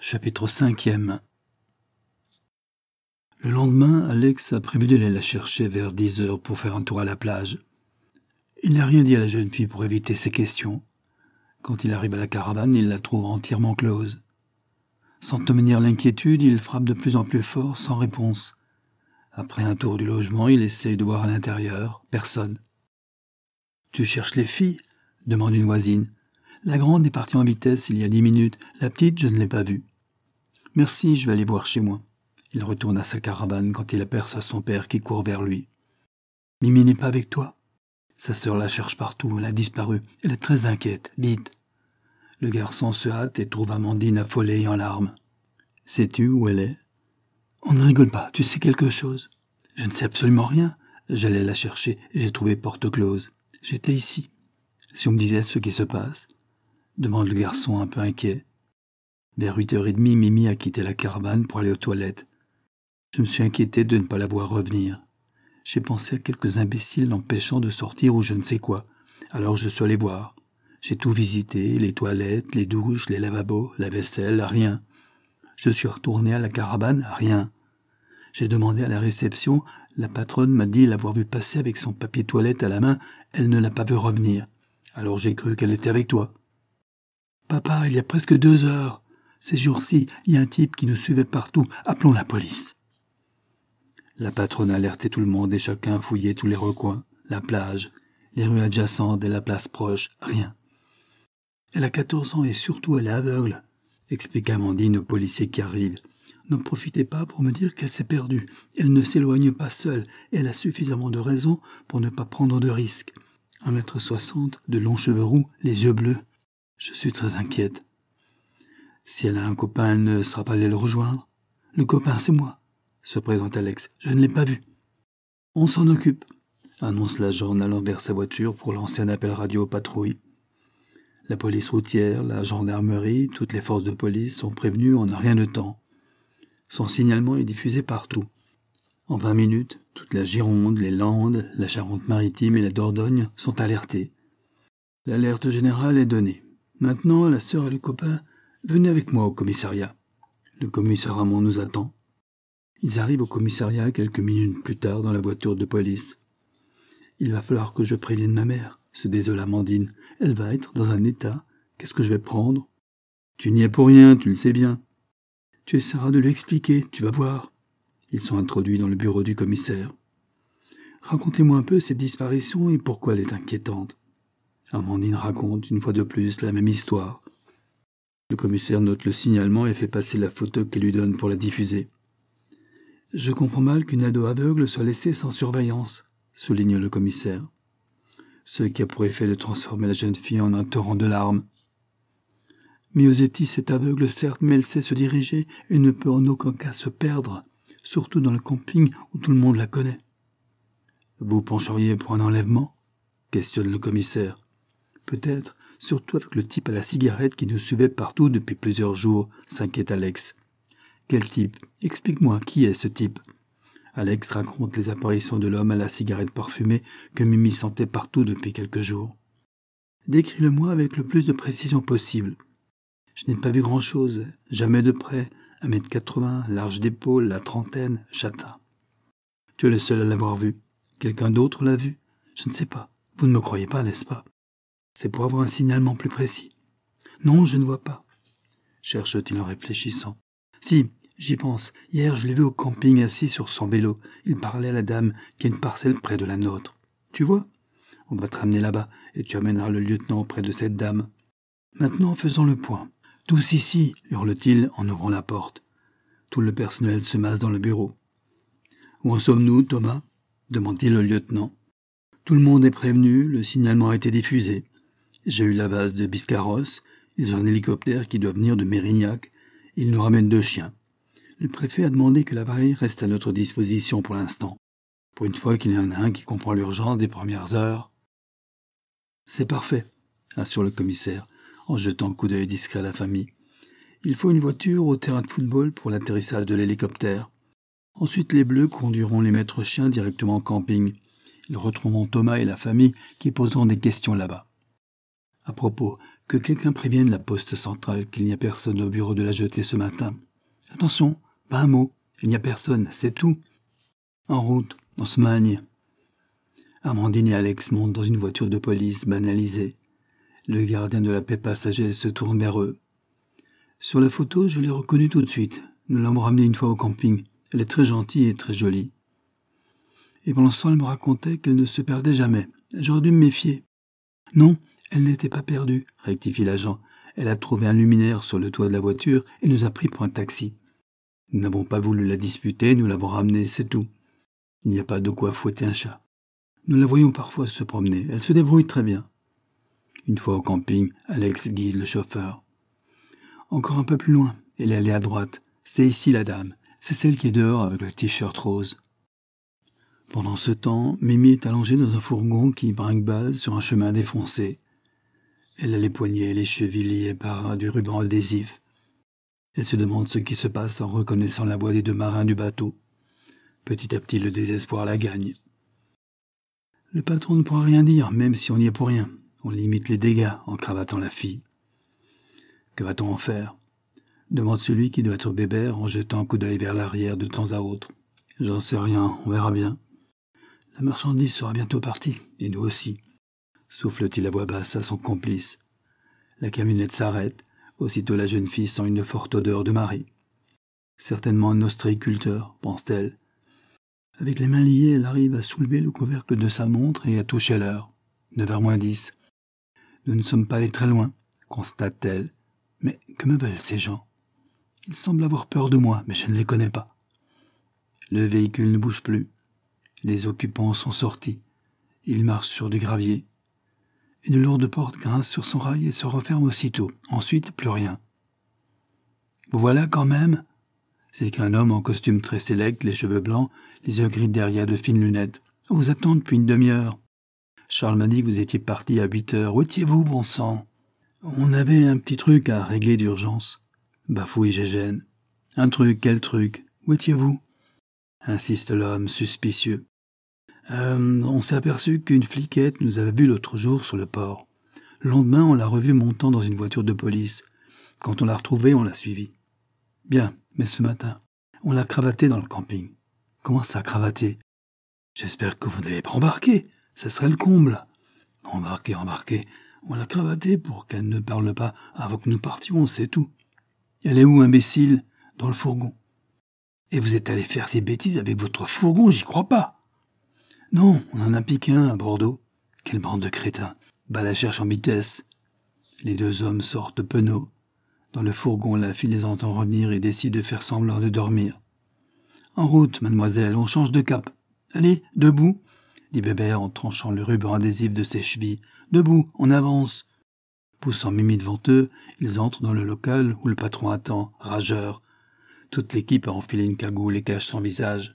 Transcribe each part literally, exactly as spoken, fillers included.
Chapitre cinquième. Le lendemain, Alex a prévu d'aller la chercher vers dix heures pour faire un tour à la plage. Il n'a rien dit à la jeune fille pour éviter ses questions. Quand il arrive à la caravane, il la trouve entièrement close. Sans tenir l'inquiétude, il frappe de plus en plus fort, sans réponse. Après un tour du logement, il essaye de voir à l'intérieur. Personne. « Tu cherches les filles ?» demande une voisine. « La grande est partie en vitesse il y a dix minutes. La petite, je ne l'ai pas vue. »« Merci, je vais aller voir chez moi. » Il retourne à sa caravane quand il aperçoit son père qui court vers lui. « Mimi n'est pas avec toi ?» Sa sœur la cherche partout, elle a disparu. Elle est très inquiète. Vite. Le garçon se hâte et trouve Amandine affolée et en larmes. « Sais-tu où elle est ?»« On ne rigole pas, tu sais quelque chose ?»« Je ne sais absolument rien. J'allais la chercher et j'ai trouvé porte close. J'étais ici. Si on me disait ce qui se passe ?» demande le garçon un peu inquiet. Vers huit heures trente, Mimi a quitté la caravane pour aller aux toilettes. Je me suis inquiété de ne pas la voir revenir. J'ai pensé à quelques imbéciles l'empêchant de sortir ou je ne sais quoi. Alors je suis allé voir. J'ai tout visité, les toilettes, les douches, les lavabos, la vaisselle, rien. Je suis retourné à la caravane, rien. J'ai demandé à la réception, la patronne m'a dit l'avoir vue passer avec son papier toilette à la main, elle ne l'a pas vue revenir. Alors j'ai cru qu'elle était avec toi. Papa, il y a presque deux heures. Ces jours-ci, il y a un type qui nous suivait partout. Appelons la police. La patronne alertait tout le monde et chacun fouillait tous les recoins, la plage, les rues adjacentes et la place proche. Rien. Elle a quatorze ans et surtout elle est aveugle, explique Amandine au policier qui arrive. Ne profitez pas pour me dire qu'elle s'est perdue. Elle ne s'éloigne pas seule et elle a suffisamment de raisons pour ne pas prendre de risques. Un mètre soixante, de longs cheveux roux, les yeux bleus. Je suis très inquiète. Si elle a un copain, elle ne sera pas allée le rejoindre. Le copain, c'est moi, se présente Alex. Je ne l'ai pas vu. On s'en occupe, annonce l'agent en allant vers sa voiture pour lancer un appel radio aux patrouilles. La police routière, la gendarmerie, toutes les forces de police sont prévenues en un rien de temps. Son signalement est diffusé partout. En vingt minutes, toute la Gironde, les Landes, la Charente-Maritime et la Dordogne sont alertées. L'alerte générale est donnée. Maintenant, la sœur et le copain, venez avec moi au commissariat. Le commissaire Ramon nous attend. Ils arrivent au commissariat quelques minutes plus tard dans la voiture de police. Il va falloir que je prévienne ma mère, se désole Amandine. Elle va être dans un état. Qu'est-ce que je vais prendre? Tu n'y es pour rien, tu le sais bien. Tu essaieras de lui expliquer, tu vas voir. Ils sont introduits dans le bureau du commissaire. Racontez-moi un peu cette disparition et pourquoi elle est inquiétante. Amandine raconte une fois de plus la même histoire. Le commissaire note le signalement et fait passer la photo qu'il lui donne pour la diffuser. « Je comprends mal qu'une ado aveugle soit laissée sans surveillance », souligne le commissaire. Ce qui a pour effet de transformer la jeune fille en un torrent de larmes. Miosetti est aveugle certes, mais elle sait se diriger et ne peut en aucun cas se perdre, surtout dans le camping où tout le monde la connaît. « Vous pencheriez pour un enlèvement ?» questionne le commissaire. « Peut-être, surtout avec le type à la cigarette qui nous suivait partout depuis plusieurs jours, » s'inquiète Alex. « Quel type? Explique-moi, qui est ce type ?» Alex raconte les apparitions de l'homme à la cigarette parfumée que Mimi sentait partout depuis quelques jours. « Décris-le-moi avec le plus de précision possible. » « Je n'ai pas vu grand-chose, jamais de près, un mètre quatre-vingts, large d'épaule, la trentaine, châtain. »« Tu es le seul à l'avoir vu. Quelqu'un d'autre l'a vu? Je ne sais pas. Vous ne me croyez pas, n'est-ce pas? C'est pour avoir un signalement plus précis. »« Non, je ne vois pas. » cherche-t-il en réfléchissant. « Si, j'y pense. Hier, je l'ai vu au camping assis sur son vélo. Il parlait à la dame qui a une parcelle près de la nôtre. Tu vois? On va te ramener là-bas et tu amèneras le lieutenant auprès de cette dame. Maintenant, faisons le point. »« Tous ici !» hurle-t-il en ouvrant la porte. Tout le personnel se masse dans le bureau. « Où en sommes-nous, Thomas ?» demande-t-il au lieutenant. « Tout le monde est prévenu, le signalement a été diffusé. J'ai eu la base de Biscarrosse, ils ont un hélicoptère qui doit venir de Mérignac, ils nous ramènent deux chiens. Le préfet a demandé que l'appareil reste à notre disposition pour l'instant. Pour une fois qu'il y en a un qui comprend l'urgence des premières heures. »« C'est parfait, » assure le commissaire, en jetant un coup d'œil discret à la famille. « Il faut une voiture au terrain de football pour l'atterrissage de l'hélicoptère. Ensuite, les Bleus conduiront les maîtres chiens directement au camping. Ils retrouveront Thomas et la famille qui poseront des questions là-bas. À propos, Que quelqu'un prévienne la poste centrale qu'il n'y a personne au bureau de la jetée ce matin. Attention, pas un mot, il n'y a personne, c'est tout. En route, on se magne. Amandine et Alex montent dans une voiture de police banalisée. Le gardien de la paix passager se tourne vers eux. Sur la photo, je l'ai reconnue tout de suite. Nous l'avons ramenée une fois au camping. Elle est très gentille et très jolie. Et pendant ce temps, elle me racontait qu'elle ne se perdait jamais. J'aurais dû me méfier. Non, elle n'était pas perdue, rectifie l'agent. Elle a trouvé un luminaire sur le toit de la voiture et nous a pris pour un taxi. Nous n'avons pas voulu la disputer, nous l'avons ramenée, c'est tout. Il n'y a pas de quoi fouetter un chat. Nous la voyons parfois se promener. Elle se débrouille très bien. Une fois au camping, Alex guide le chauffeur. Encore un peu plus loin, elle est allée à droite. C'est ici la dame. C'est celle qui est dehors avec le t-shirt rose. Pendant ce temps, Mimi est allongée dans un fourgon qui brinque-balle sur un chemin défoncé. Elle a les poignets et les chevilles liés par du ruban adhésif. Elle se demande ce qui se passe en reconnaissant la voix des deux marins du bateau. Petit à petit, le désespoir la gagne. Le patron ne pourra rien dire, même si on y est pour rien. On limite les dégâts en cravatant la fille. Que va-t-on en faire ? Demande celui qui doit être bébert en jetant un coup d'œil vers l'arrière de temps à autre. J'en sais rien, on verra bien. La marchandise sera bientôt partie, et nous aussi. Souffle-t-il à voix basse à son complice. La camionnette s'arrête. Aussitôt la jeune fille sent une forte odeur de mari. Certainement un ostréiculteur, pense-t-elle. Avec les mains liées, elle arrive à soulever le couvercle de sa montre et à toucher l'heure. neuf heures moins dix. Nous ne sommes pas allés très loin, constate-t-elle. Mais que me veulent ces gens ? Ils semblent avoir peur de moi, mais je ne les connais pas. Le véhicule ne bouge plus. Les occupants sont sortis. Ils marchent sur du gravier. Une lourde porte grince sur son rail et se referme aussitôt. Ensuite, plus rien. « Vous voilà quand même !» C'est qu'un homme en costume très sélect, les cheveux blancs, les yeux gris derrière de fines lunettes. « On vous attend depuis une demi-heure. Charles m'a dit que vous étiez parti à huit heures. Où étiez-vous, bon sang ?»« On avait un petit truc à régler d'urgence. » Bafouille Gégène. « Un truc, quel truc ? Où étiez-vous ?» insiste l'homme suspicieux. Euh, on s'est aperçu qu'une fliquette nous avait vus l'autre jour sur le port. Le lendemain, on l'a revue montant dans une voiture de police. Quand on l'a retrouvée, on l'a suivie. Bien, mais ce matin, on l'a cravatée dans le camping. Comment ça, cravaté ? J'espère que vous ne l'avez pas embarquée. Ça serait le comble. Embarquée, embarquée. On l'a cravatée pour qu'elle ne parle pas avant que nous partions, c'est tout. Elle est où, imbécile ? Dans le fourgon. Et vous êtes allé faire ces bêtises avec votre fourgon, j'y crois pas. Non, on en a piqué un à Bordeaux. Quelle bande de crétins. Bah la cherche en vitesse. Les deux hommes sortent penauds. Dans le fourgon, la fille les entend revenir et décide de faire semblant de dormir. En route, mademoiselle, on change de cap. Allez, debout, dit Bébert en tranchant le ruban adhésif de ses chevilles. Debout, on avance. Poussant Mimi devant eux, ils entrent dans le local où le patron attend, rageur. Toute l'équipe a enfilé une cagoule et cache son visage.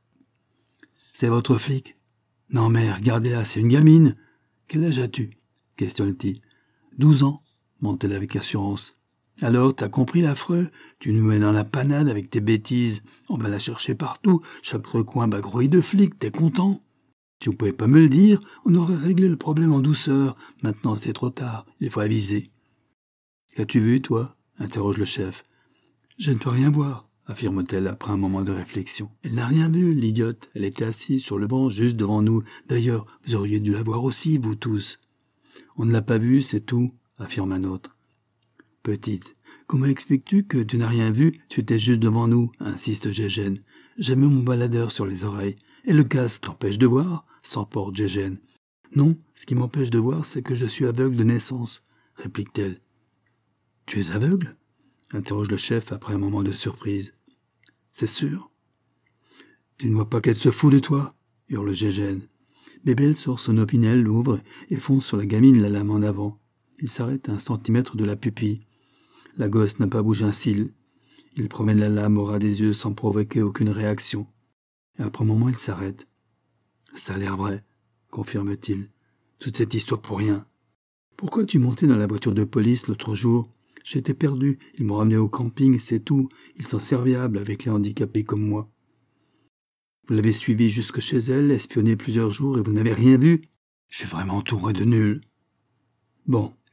« C'est votre flic ?»« Non mais regardez-la, c'est une gamine. »« Quel âge as-tu » questionne-t-il. « Douze ans, monte-t-elle avec assurance. »« Alors, t'as compris l'affreux ? Tu nous mets dans la panade avec tes bêtises. On va la chercher partout, chaque recoin bagrouille de flics, t'es content ? Tu ne pouvais pas me le dire, on aurait réglé le problème en douceur. Maintenant, c'est trop tard, il faut aviser. »« Qu'as-tu vu, toi ?» interroge le chef. « Je ne peux rien voir. » affirme-t-elle après un moment de réflexion. Elle n'a rien vu, l'idiote. Elle était assise sur le banc juste devant nous. D'ailleurs, vous auriez dû la voir aussi, vous tous. On ne l'a pas vue, c'est tout, affirme un autre. Petite, comment expliques-tu que tu n'as rien vu, tu étais juste devant nous, insiste Gégène. J'ai mis mon baladeur sur les oreilles. Et le casque t'empêche de voir, s'emporte Gégène. Non, ce qui m'empêche de voir, c'est que je suis aveugle de naissance, réplique-t-elle. Tu es aveugle ? Interroge le chef après un moment de surprise. C'est sûr. Tu ne vois pas qu'elle se fout de toi, hurle Gégène. Bébel sort son opinel, l'ouvre et fonce sur la gamine la lame en avant. Il s'arrête à un centimètre de la pupille. La gosse n'a pas bougé un cil. Il promène la lame au ras des yeux sans provoquer aucune réaction. Et après un moment, il s'arrête. Ça a l'air vrai, confirme-t-il. Toute cette histoire pour rien. Pourquoi tu montais dans la voiture de police l'autre jour ? J'étais perdu, ils m'ont ramené au camping, c'est tout. Ils sont serviables avec les handicapés comme moi. Vous l'avez suivi jusque chez elle, espionné plusieurs jours et vous n'avez rien vu ? Je suis vraiment entouré de nuls. Bon,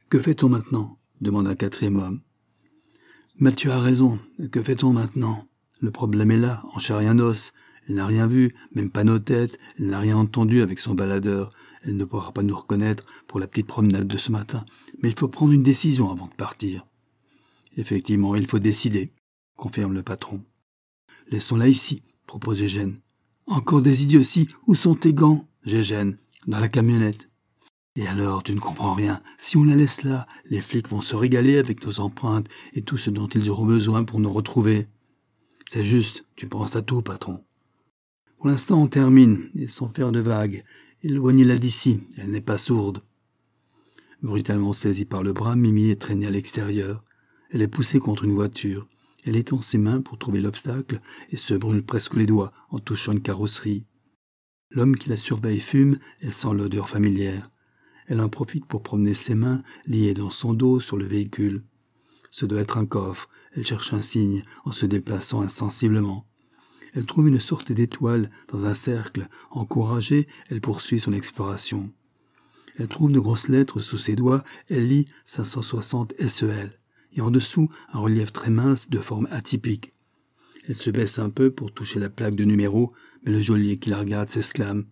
Que fait-on maintenant ? Demande un quatrième homme. Mathieu a raison. Que fait-on maintenant ? Le problème est là, en chair et en os. Elle n'a rien vu, même pas nos têtes. Elle n'a rien entendu avec son baladeur. Elle ne pourra pas nous reconnaître pour la petite promenade de ce matin. Mais il faut prendre une décision avant de partir. Effectivement, il faut décider, confirme le patron. Laissons-la ici, propose Gégène. Encore des idioties. Où sont tes gants, Gégène ? Dans la camionnette. Et alors, tu ne comprends rien. Si on la laisse là, les flics vont se régaler avec nos empreintes et tout ce dont ils auront besoin pour nous retrouver. C'est juste, tu penses à tout, patron. Pour l'instant, on termine, et sans faire de vagues. Éloignez-la d'ici, elle n'est pas sourde. Brutalement saisie par le bras, Mimi est traînée à l'extérieur. Elle est poussée contre une voiture. Elle étend ses mains pour trouver l'obstacle et se brûle presque les doigts en touchant une carrosserie. L'homme qui la surveille fume, elle sent l'odeur familière. Elle en profite pour promener ses mains, liées dans son dos sur le véhicule. Ce doit être un coffre. Elle cherche un signe en se déplaçant insensiblement. Elle trouve une sorte d'étoile dans un cercle. Encouragée, elle poursuit son exploration. Elle trouve de grosses lettres sous ses doigts. Elle lit cinq cent soixante S E L. Et en dessous, un relief très mince de forme atypique. Elle se baisse un peu pour toucher la plaque de numéro, mais le geôlier qui la regarde s'exclame.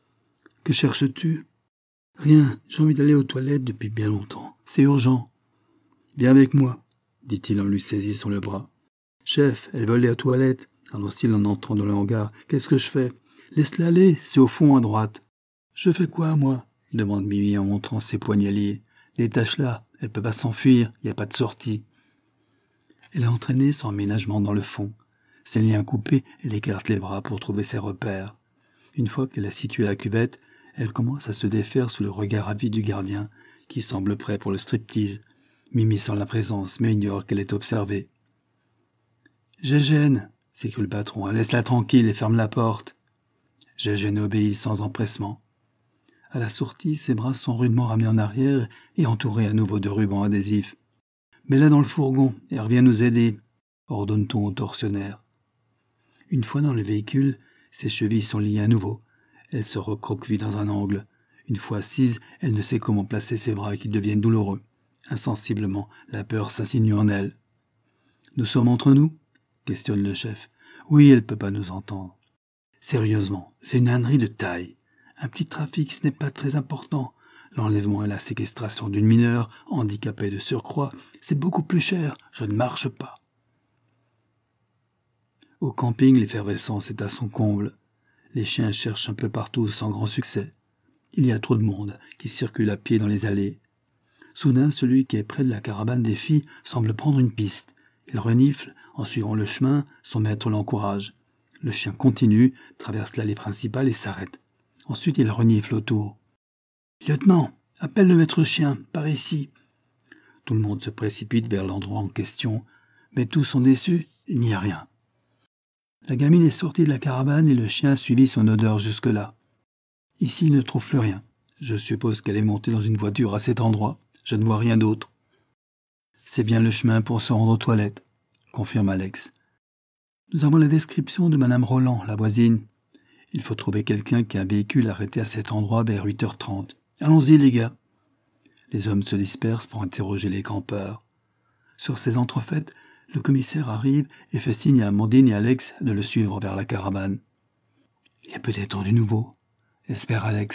« Que cherches-tu » ? « Rien, j'ai envie d'aller aux toilettes depuis bien longtemps. C'est urgent. »« Viens avec moi, » dit-il en lui saisissant le bras. « Chef, elle veut aller aux toilettes, » annonce-t-il en entrant dans le hangar. « Qu'est-ce que je fais ?»« Laisse-la aller, c'est au fond à droite. »« Je fais quoi, moi ?» demande Mimi en montrant ses poignets liés. « Détache-la, elle peut pas s'enfuir, il n'y a pas de sortie. » Elle a entraîné son ménagement dans le fond. Ses liens coupés, elle écarte les bras pour trouver ses repères. Une fois qu'elle a situé la cuvette, elle commence à se défaire sous le regard avide du gardien, qui semble prêt pour le striptease. Mimi sent la présence, mais ignore qu'elle est observée. « Gégène !» s'écrie le patron. « Laisse-la tranquille et ferme la porte. » Gégène obéit sans empressement. À la sortie, ses bras sont rudement ramenés en arrière et entourés à nouveau de rubans adhésifs. « Mets-la dans le fourgon et reviens nous aider !» ordonne-t-on au tortionnaire. Une fois dans le véhicule, ses chevilles sont liées à nouveau. Elle se recroqueville dans un angle. Une fois assise, elle ne sait comment placer ses bras qui deviennent douloureux. Insensiblement, la peur s'insinue en elle. « Nous sommes entre nous ?» questionne le chef. « Oui, elle ne peut pas nous entendre. »« Sérieusement, c'est une ânerie de taille. Un petit trafic, ce n'est pas très important. L'enlèvement et la séquestration d'une mineure, handicapée de surcroît, c'est beaucoup plus cher. Je ne marche pas. » Au camping, l'effervescence est à son comble. Les chiens cherchent un peu partout sans grand succès. Il y a trop de monde qui circule à pied dans les allées. Soudain, celui qui est près de la caravane des filles semble prendre une piste. Il renifle en suivant le chemin, son maître l'encourage. Le chien continue, traverse l'allée principale et s'arrête. Ensuite, il renifle autour. « Lieutenant, appelle le maître chien, par ici !» Tout le monde se précipite vers l'endroit en question, mais tous sont déçus, il n'y a rien. La gamine est sortie de la caravane et le chien a suivi son odeur jusque-là. Ici, il ne trouve plus rien. Je suppose qu'elle est montée dans une voiture à cet endroit. Je ne vois rien d'autre. C'est bien le chemin pour se rendre aux toilettes, confirme Alex. Nous avons la description de Madame Roland, la voisine. Il faut trouver quelqu'un qui a un véhicule arrêté à cet endroit vers huit heures trente. Allons-y, les gars. Les hommes se dispersent pour interroger les campeurs. Sur ces entrefaites, le commissaire arrive et fait signe à Amandine et Alex de le suivre vers la caravane. « Il y a peut-être du nouveau, espère Alex. »